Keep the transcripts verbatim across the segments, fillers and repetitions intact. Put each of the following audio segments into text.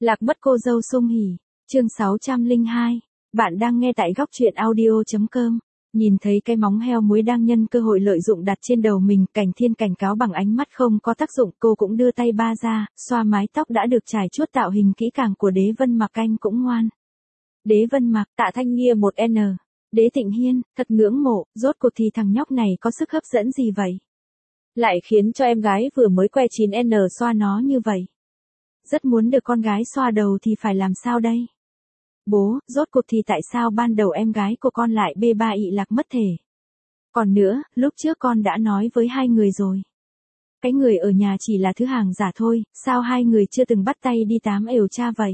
Lạc mất cô dâu Sung Hỉ, chương sáu trăm lẻ hai. Bạn đang nghe tại góc truyện audio chấm com. Nhìn thấy cái móng heo muối đang nhân cơ hội lợi dụng đặt trên đầu mình, Cảnh Thiên cảnh cáo bằng ánh mắt không có tác dụng, cô cũng đưa tay ba ra, xoa mái tóc đã được trải chuốt tạo hình kỹ càng của Đế Vân Mặc anh cũng ngoan. Đế Vân Mặc, Tạ Thanh Nghia một N. Đế Tịnh Hiên, thật ngưỡng mộ, rốt cuộc thì thằng nhóc này có sức hấp dẫn gì vậy? Lại khiến cho em gái vừa mới que chín N xoa nó như vậy. Rất muốn được con gái xoa đầu thì phải làm sao đây? Bố, rốt cuộc thì tại sao ban đầu em gái của con lại bê ba ị lạc mất thể? Còn nữa, lúc trước con đã nói với hai người rồi. Cái người ở nhà chỉ là thứ hàng giả thôi, sao hai người chưa từng bắt tay đi tám ều cha vậy?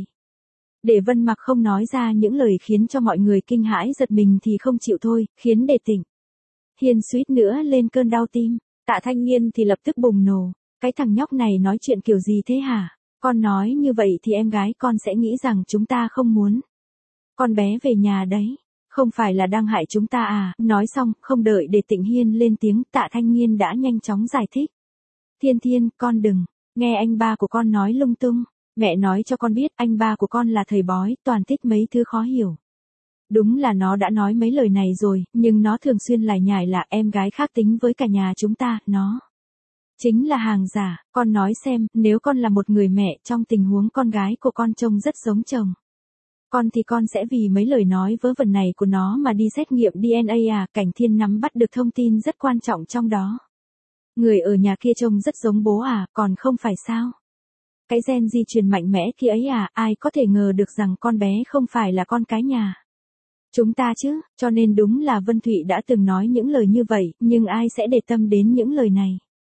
Để Vân Mặc không nói ra những lời khiến cho mọi người kinh hãi giật mình thì không chịu thôi, khiến Đề Tịnh Hiên suýt nữa lên cơn đau tim. Tạ Thanh Nghiên thì lập tức bùng nổ. Cái thằng nhóc này nói chuyện kiểu gì thế hả? Con nói như vậy thì em gái con sẽ nghĩ rằng chúng ta không muốn con bé về nhà đấy. Không phải là đang hại chúng ta à? Nói xong, không đợi để Tịnh Hiên lên tiếng, Tạ Thanh Nghiên đã nhanh chóng giải thích. Thiên Thiên, con đừng nghe anh ba của con nói lung tung. Mẹ nói cho con biết anh ba của con là thầy bói, toàn thích mấy thứ khó hiểu. Đúng là nó đã nói mấy lời này rồi, nhưng nó thường xuyên lải nhải là em gái khác tính với cả nhà chúng ta, nó chính là hàng giả. Con nói xem, nếu con là một người mẹ trong tình huống con gái của con trông rất giống chồng con thì con sẽ vì mấy lời nói vớ vẩn này của nó mà đi xét nghiệm đê en a à? Cảnh Thiên nắm bắt được thông tin rất quan trọng trong đó. Người ở nhà kia trông rất giống bố à, còn không phải sao? Cái gen di truyền mạnh mẽ kia ấy à, ai có thể ngờ được rằng con bé không phải là con cái nhà chúng ta chứ, cho nên đúng là Vân Thụy đã từng nói những lời như vậy, nhưng ai sẽ để tâm đến những lời này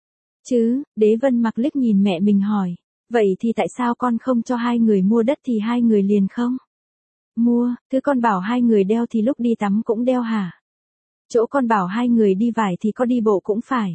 chứ? Đế Vân Mặc liếc nhìn mẹ mình hỏi, vậy thì tại sao con không cho hai người mua đất thì hai người liền không mua? Thứ con bảo hai người đeo thì lúc đi tắm cũng đeo hả? Chỗ con bảo hai người đi vải thì có đi bộ cũng phải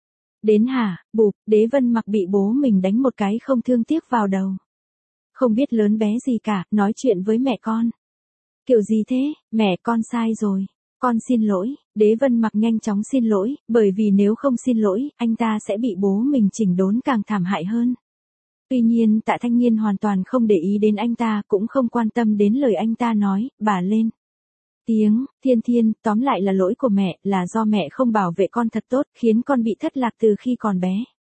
đến hả? Bụp, Đế Vân Mặc bị bố mình đánh một cái không thương tiếc vào đầu. Không biết lớn bé gì cả, nói chuyện với mẹ con kiểu gì thế? Mẹ con sai rồi, con xin lỗi. Đế Vân Mặc nhanh chóng xin lỗi, bởi vì nếu không xin lỗi, anh ta sẽ bị bố mình chỉnh đốn càng thảm hại hơn. Tuy nhiên Tạ Thanh Nghiên hoàn toàn không để ý đến anh ta, cũng không quan tâm đến lời anh ta nói, bà lên tiếng, Thiên Thiên, tóm lại là lỗi của mẹ, là do mẹ không bảo vệ con thật tốt, khiến con bị thất lạc từ khi còn bé.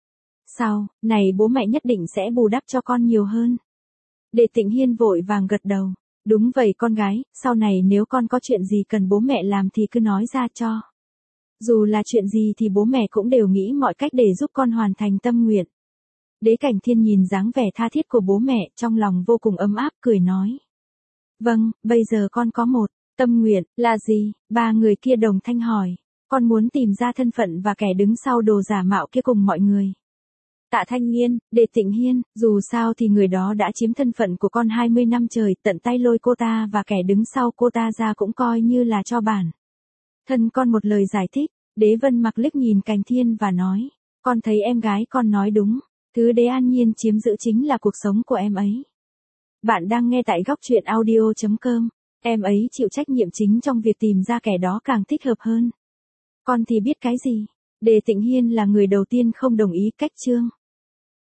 Sau này bố mẹ nhất định sẽ bù đắp cho con nhiều hơn. Đề Tịnh Hiên vội vàng gật đầu. Đúng vậy con gái, sau này nếu con có chuyện gì cần bố mẹ làm thì cứ nói ra cho. Dù là chuyện gì thì bố mẹ cũng đều nghĩ mọi cách để giúp con hoàn thành tâm nguyện. Đế Cảnh Thiên nhìn dáng vẻ tha thiết của bố mẹ, trong lòng vô cùng ấm áp, cười nói. Vâng, bây giờ con có một tâm nguyện, là gì? Ba người kia đồng thanh hỏi. Con muốn tìm ra thân phận và kẻ đứng sau đồ giả mạo kia cùng mọi người. Tạ Thanh Nghiên, Đề Tịnh Hiên, dù sao thì người đó đã chiếm thân phận của con hai mươi năm trời, tận tay lôi cô ta và kẻ đứng sau cô ta ra cũng coi như là cho bản thân con một lời giải thích. Đế Vân Mặc liếc nhìn Cảnh Thiên và nói, con thấy em gái con nói đúng, thứ Đế An Nhiên chiếm giữ chính là cuộc sống của em ấy. Bạn đang nghe tại góc truyện audio chấm com, em ấy chịu trách nhiệm chính trong việc tìm ra kẻ đó càng thích hợp hơn. Con thì biết cái gì? Đề Tịnh Hiên là người đầu tiên không đồng ý cách Trương